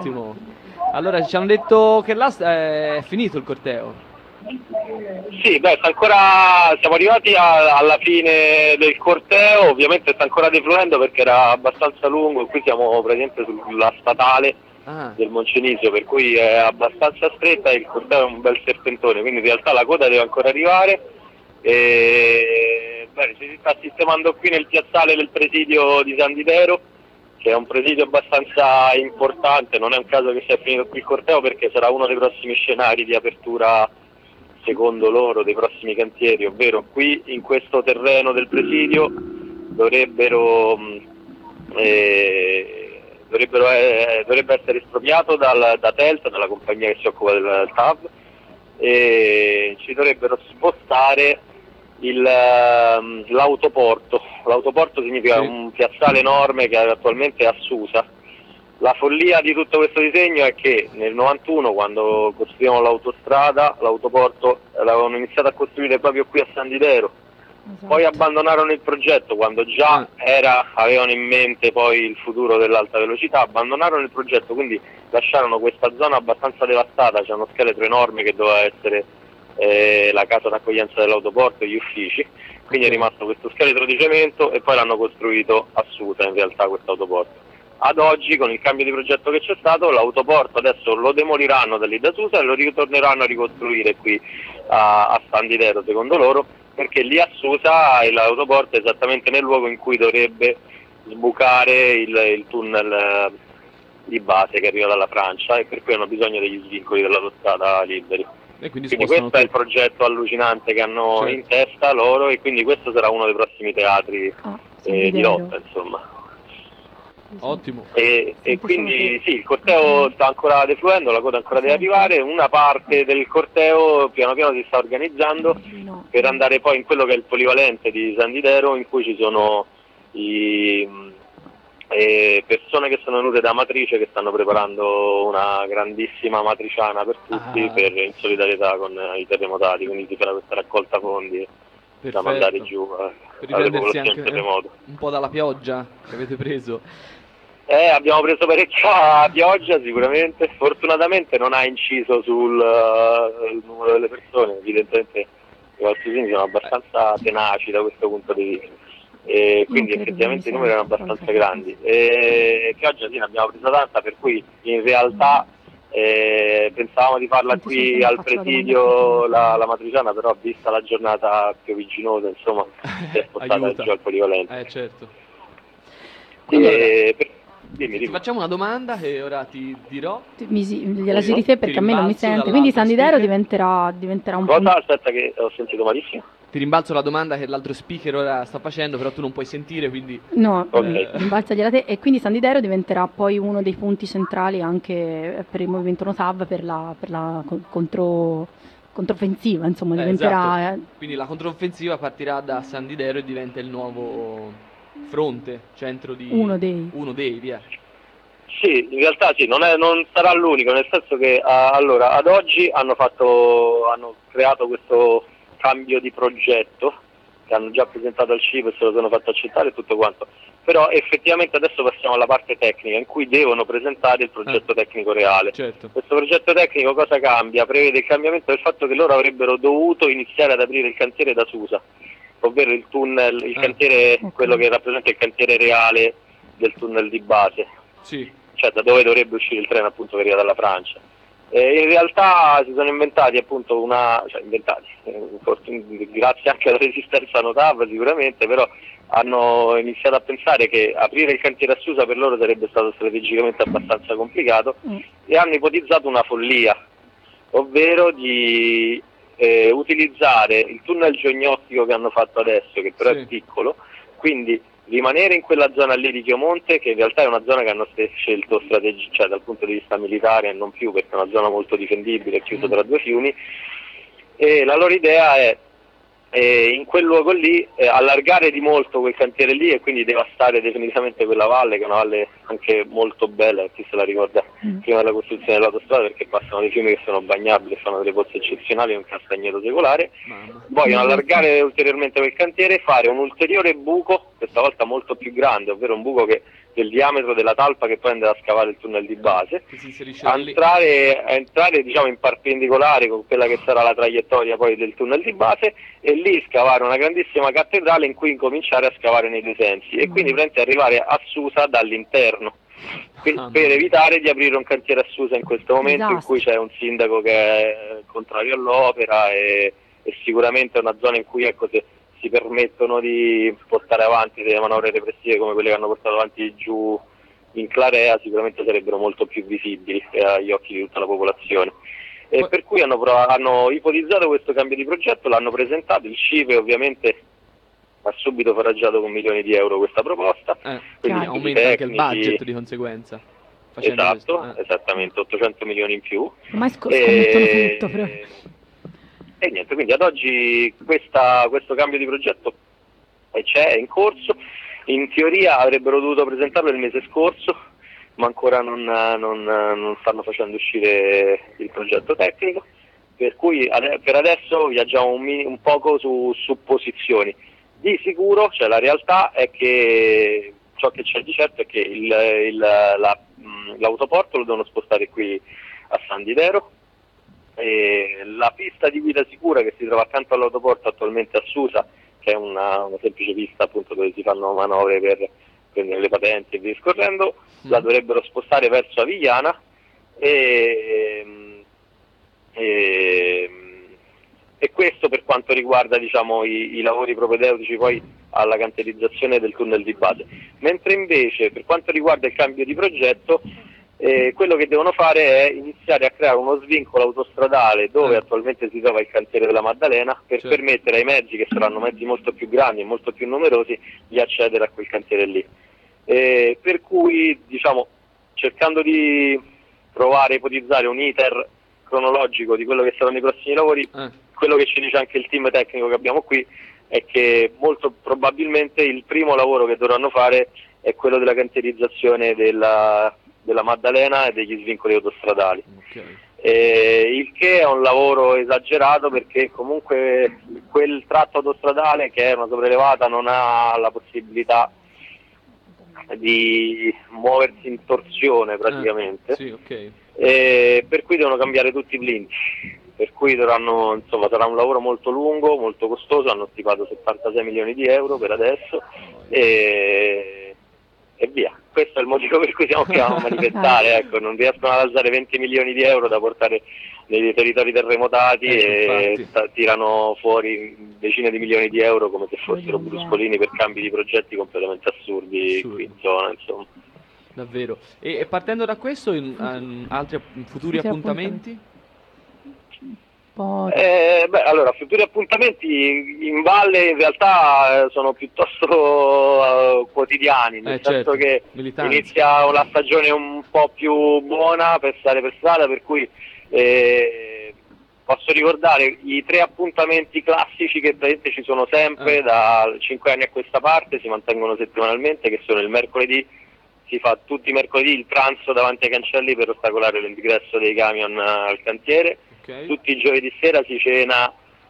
Ottimo. Allora ci hanno detto che là è finito il corteo. Sì, siamo arrivati alla fine del corteo, ovviamente sta ancora defluendo perché era abbastanza lungo, qui siamo praticamente sulla statale del Moncenisio, per cui è abbastanza stretta e il corteo è un bel serpentone, quindi in realtà la coda deve ancora arrivare. Si sta sistemando qui nel piazzale del presidio di San Didero, che è un presidio abbastanza importante, non è un caso che sia finito qui il corteo perché sarà uno dei prossimi scenari di apertura, secondo loro, dei prossimi cantieri, ovvero qui in questo terreno del presidio dovrebbe essere espropriato da Telta, dalla compagnia che si occupa del TAV, e ci dovrebbero spostare l'autoporto. L'autoporto significa un piazzale enorme che attualmente è a Susa. La follia di tutto questo disegno è che nel 91, quando costruivano l'autostrada, l'autoporto l'avevano iniziato a costruire proprio qui a San Didero. Esatto. Poi abbandonarono il progetto quando già avevano in mente poi il futuro dell'alta velocità, abbandonarono il progetto, quindi lasciarono questa zona abbastanza devastata, c'è uno scheletro enorme che doveva essere la casa d'accoglienza dell'autoporto e gli uffici, quindi è rimasto questo scheletro di cemento e poi l'hanno costruito a Susa in realtà questo autoporto. Ad oggi, con il cambio di progetto che c'è stato, l'autoporto adesso lo demoliranno da lì da Susa e lo ritorneranno a ricostruire qui a San Didero, secondo loro, perché lì a Susa l'autoporto è esattamente nel luogo in cui dovrebbe sbucare il tunnel di base che arriva dalla Francia, e per cui hanno bisogno degli svincoli dell'autostrada liberi. E quindi questo è il progetto allucinante che hanno in testa loro, e quindi questo sarà uno dei prossimi teatri di lotta, insomma. Ottimo. E quindi sì, il corteo sta ancora defluendo, la coda ancora deve arrivare, una parte del corteo piano piano si sta organizzando per andare poi in quello che è il polivalente di San Didero, in cui ci sono persone che sono venute da Amatrice, che stanno preparando una grandissima matriciana per tutti, in solidarietà con i terremotati, quindi si farà questa raccolta fondi da mandare giù per riprendersi anche un po' dalla pioggia che avete preso. Abbiamo preso parecchia pioggia sicuramente, fortunatamente non ha inciso sul numero delle persone, evidentemente i valsusini sono abbastanza tenaci da questo punto di vista, e quindi effettivamente i numeri erano abbastanza grandi. Pioggia sì, ne abbiamo presa tanta, per cui in realtà pensavamo di farla qui al presidio la matriciana, però vista la giornata piovigginosa, insomma, si è spostata giù al polivalente. Certo. Dimmi. Ti facciamo una domanda che ora ti dirò. Gliela si rifà perché a me non mi sente. Quindi San Didero diventerà un po'. Aspetta che ho sentito malissimo. Ti rimbalzo la domanda che l'altro speaker ora sta facendo, però tu non puoi sentire, quindi... No, rimbalzagliela te. E quindi San Didero diventerà poi uno dei punti centrali anche per il movimento NoTAV, per la controffensiva, insomma, diventerà... Esatto. Quindi la controffensiva partirà da San Didero e diventa il nuovo fronte, centro di... Uno dei, via. Sì, in realtà sì, non sarà l'unico, nel senso che allora ad oggi hanno creato questo cambio di progetto che hanno già presentato al CIPE e se lo sono fatto accettare e tutto quanto, però effettivamente adesso passiamo alla parte tecnica in cui devono presentare il progetto tecnico reale. Certo. Questo progetto tecnico cosa cambia? Prevede il cambiamento del fatto che loro avrebbero dovuto iniziare ad aprire il cantiere da Susa, ovvero il tunnel, il cantiere, quello che rappresenta il cantiere reale del tunnel di base, cioè da dove dovrebbe uscire il treno appunto che arriva dalla Francia. In realtà si sono inventati appunto grazie anche alla resistenza NoTAV sicuramente, però hanno iniziato a pensare che aprire il cantiere a Susa per loro sarebbe stato strategicamente abbastanza complicato e hanno ipotizzato una follia, ovvero di utilizzare il tunnel geognostico che hanno fatto adesso, che però è piccolo, quindi rimanere in quella zona lì di Chiomonte, che in realtà è una zona che hanno scelto cioè dal punto di vista militare e non più, perché è una zona molto difendibile, chiusa tra due fiumi, e la loro idea è in quel luogo lì allargare di molto quel cantiere lì e quindi devastare definitivamente quella valle, che è una valle anche molto bella, chi se la ricorda prima della costruzione dell'autostrada, perché passano dei fiumi che sono bagnabili e fanno delle pozze eccezionali, un castagneto secolare. Vogliono allargare ulteriormente quel cantiere, fare un ulteriore buco, questa volta molto più grande, ovvero un buco del diametro della talpa che poi andrà a scavare il tunnel di base, a entrare diciamo in perpendicolare con quella che sarà la traiettoria poi del tunnel di base, e lì scavare una grandissima cattedrale in cui incominciare a scavare nei due sensi, e quindi arrivare a Susa dall'interno, per evitare di aprire un cantiere a Susa in questo momento in cui c'è un sindaco che è contrario all'opera, e sicuramente è una zona in cui, ecco, se si permettono di portare avanti delle manovre repressive come quelle che hanno portato avanti giù in Clarea, sicuramente sarebbero molto più visibili agli occhi di tutta la popolazione. E per cui hanno ipotizzato questo cambio di progetto, l'hanno presentato, il CIPE ovviamente ha subito foraggiato con milioni di euro questa proposta, quindi aumenta anche il budget di conseguenza. Esatto, esattamente, 800 milioni in più. Ormai scommettono tutto proprio. E niente, quindi ad oggi questo cambio di progetto è in corso. In teoria avrebbero dovuto presentarlo il mese scorso, ma ancora non stanno facendo uscire il progetto tecnico, per cui per adesso viaggiamo un poco su supposizioni. Di sicuro, cioè la realtà è che ciò che c'è di certo è che l'autoporto lo devono spostare qui a San Didero. E la pista di guida sicura che si trova accanto all'autoporto attualmente a Susa, che è una semplice pista appunto dove si fanno manovre per prendere le patenti e via discorrendo, la dovrebbero spostare verso Avigliana, e questo per quanto riguarda, diciamo, i lavori propedeutici poi alla cantierizzazione del tunnel di base. Mentre invece per quanto riguarda il cambio di progetto, quello che devono fare è iniziare a creare uno svincolo autostradale dove attualmente si trova il cantiere della Maddalena, per permettere ai mezzi, che saranno mezzi molto più grandi e molto più numerosi, di accedere a quel cantiere lì. Per cui, diciamo, cercando di provare a ipotizzare un iter cronologico di quello che saranno i prossimi lavori, quello che ci dice anche il team tecnico che abbiamo qui è che molto probabilmente il primo lavoro che dovranno fare è quello della cantierizzazione della Maddalena e degli svincoli autostradali. Il che è un lavoro esagerato, perché comunque quel tratto autostradale, che è una sopraelevata, non ha la possibilità di muoversi in torsione praticamente, per cui devono cambiare tutti i blindi, per cui sarà un lavoro molto lungo, molto costoso. Hanno stimato 76 milioni di euro per adesso, e via. Questo è il motivo per cui siamo qui a manifestare, ecco, non riescono ad alzare 20 milioni di euro da portare nei territori terremotati, e tirano fuori decine di milioni di euro come se fossero bruscolini per cambi di progetti completamente assurdi qui in zona, insomma. Davvero. E partendo da questo, altri futuri appuntamenti? Allora, futuri appuntamenti in valle in realtà sono piuttosto quotidiani, nel senso che inizia una stagione un po' più buona per stare per strada, per cui posso ricordare i 3 appuntamenti classici che praticamente ci sono sempre da 5 anni a questa parte, si mantengono settimanalmente, che sono il mercoledì. Si fa tutti i mercoledì il pranzo davanti ai cancelli per ostacolare l'ingresso dei camion al cantiere. Tutti i giovedì sera si cena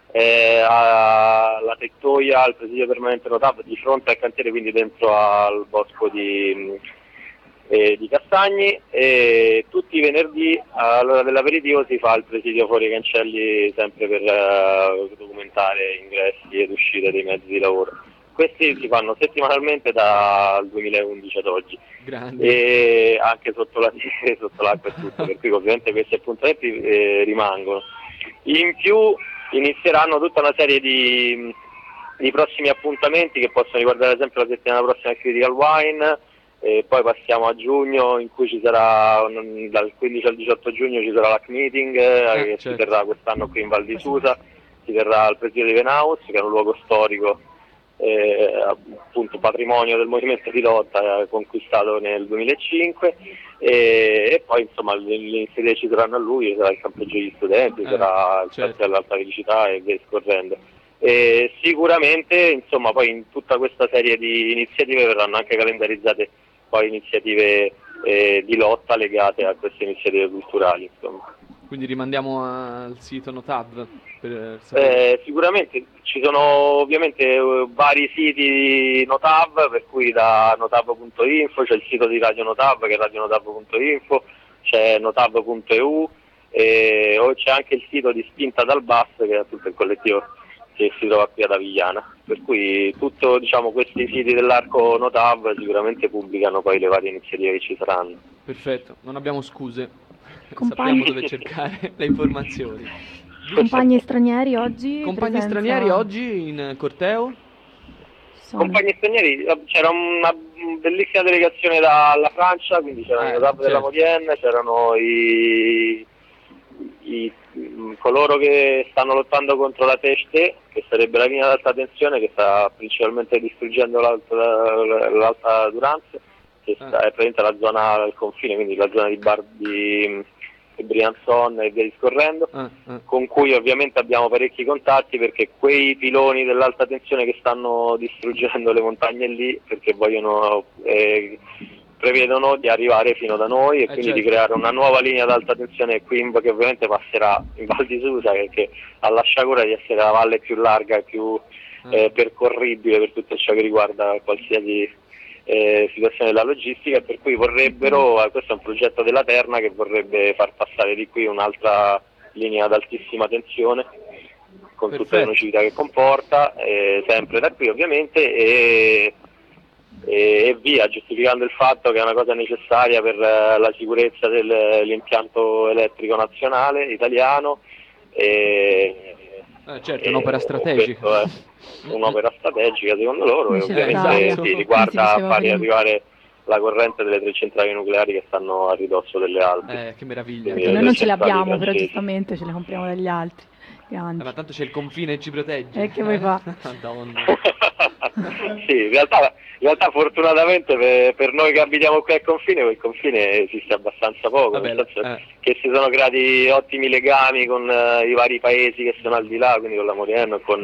alla Tettoia, al presidio permanente Notab, di fronte al cantiere, quindi dentro al bosco di Castagni, e tutti i venerdì all'ora dell'aperitivo si fa il presidio fuori ai cancelli, sempre per documentare ingressi ed uscite dei mezzi di lavoro. Questi si fanno settimanalmente dal 2011 ad oggi. E anche sotto l'acqua e tutto, per cui ovviamente questi appuntamenti rimangono. In più inizieranno tutta una serie di prossimi appuntamenti che possono riguardare ad esempio la settimana prossima il Critical Wine, e poi passiamo a giugno, in cui ci sarà dal 15 al 18 giugno ci sarà l'Hack Meeting, che si terrà quest'anno qui in Val di Susa, si terrà al presidio di Venaus, che è un luogo storico, appunto patrimonio del movimento di lotta, conquistato nel 2005, e poi insomma le iniziative ci saranno a lui, sarà il campeggio degli studenti, sarà il festival dell'alta felicità e via discorrendo. Sicuramente insomma poi in tutta questa serie di iniziative verranno anche calendarizzate poi iniziative di lotta legate a queste iniziative culturali, insomma. Quindi rimandiamo al sito Notav per sapere. Sicuramente ci sono ovviamente vari siti Notav, per cui da notav.info c'è il sito di Radio Notav che è radionotav.info, c'è notav.eu o c'è anche il sito di Spinta dal Basso, che è tutto il collettivo che si trova qui ad Avigliana, per cui tutto, diciamo, questi siti dell'arco Notav sicuramente pubblicano poi le varie iniziative che ci saranno. Perfetto, non abbiamo scuse. Compagni. Sappiamo dove cercare le informazioni. Compagni stranieri oggi? Compagni presenza- stranieri oggi in corteo? sono? Compagni stranieri, c'era una bellissima delegazione dalla Francia, quindi c'erano i Notav della certo. Modienne, c'erano coloro che stanno lottando contro la THT, che sarebbe la linea ad alta tensione che sta principalmente distruggendo l'alta Durance, che è praticamente la zona del confine, quindi la zona di Briançon e via discorrendo, con cui ovviamente abbiamo parecchi contatti, perché quei piloni dell'alta tensione che stanno distruggendo le montagne lì, perché prevedono di arrivare fino da noi e quindi certo. di creare una nuova linea ad alta tensione qui, che ovviamente passerà in Val di Susa, che ha la sciagura di essere la valle più larga e più percorribile per tutto ciò che riguarda qualsiasi situazione della logistica, per cui vorrebbero, questo è un progetto della Terna che vorrebbe far passare di qui un'altra linea ad altissima tensione con tutte le nocività che comporta, sempre da qui ovviamente, e via, giustificando il fatto che è una cosa necessaria per la sicurezza dell'impianto elettrico nazionale italiano. Certo, è un'opera strategica. Questo è un'opera strategica secondo loro, e Necessaria. ovviamente riguarda far arrivare la corrente delle 3 centrali nucleari che stanno a ridosso delle Alpi. Che meraviglia. Quindi Noi non ce le centrali abbiamo, però francesi. giustamente ce le compriamo dagli altri. Grandi. Ma tanto c'è il confine e ci protegge. Che vuoi fa? Madonna. Sì, in realtà fortunatamente per noi che abitiamo qui al confine, quel confine esiste abbastanza poco, Vabbè, nel senso che si sono creati ottimi legami con i vari paesi che sono al di là, quindi con la Modienne, con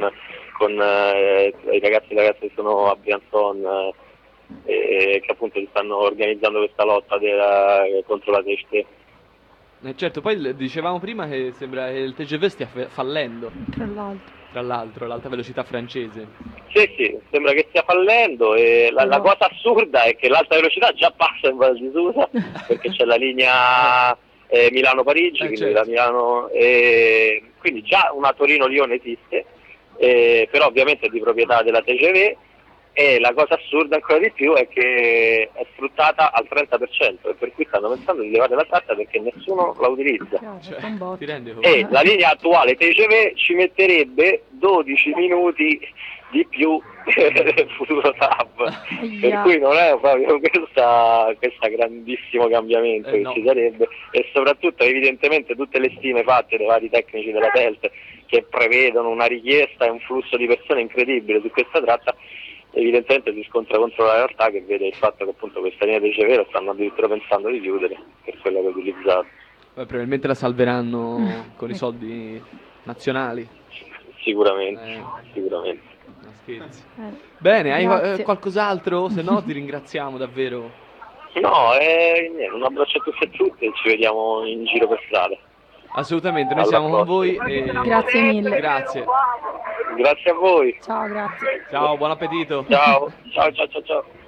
i ragazzi e ragazze che sono a Briançon, che appunto si stanno organizzando questa lotta contro la THT. Certo, poi dicevamo prima che sembra che il TGV stia fallendo, Tra l'altro. l'alta velocità francese. Sì, sembra che stia fallendo, e la cosa assurda è che l'alta velocità già passa in Val di Susa, perché c'è la linea Milano-Parigi, quindi certo. da Milano, quindi già una Torino-Lione esiste, però ovviamente è di proprietà della TGV, e la cosa assurda ancora di più è che è sfruttata al 30%, e per cui stanno pensando di levare la tratta perché nessuno la utilizza. Ti rendi conto? E la linea attuale TGV ci metterebbe 12 minuti di più del futuro TAV, per cui non è proprio questo grandissimo cambiamento che ci sarebbe, e soprattutto evidentemente tutte le stime fatte dai vari tecnici della TELT che prevedono una richiesta e un flusso di persone incredibile su questa tratta, evidentemente si scontra contro la realtà, che vede il fatto che appunto questa linea TGV lo stanno addirittura pensando di chiudere per quella che è utilizzata. Probabilmente la salveranno con i soldi nazionali. Sicuramente. Non scherzi. Bene, hai Grazie. qualcos'altro? Se no ti ringraziamo davvero. No, niente, un abbraccio a tutti e a tutte, e ci vediamo in giro per strada. Assolutamente, noi Alla siamo con prossima. voi. Grazie mille. Grazie. Grazie a voi. Ciao, grazie. Ciao, buon appetito. Ciao.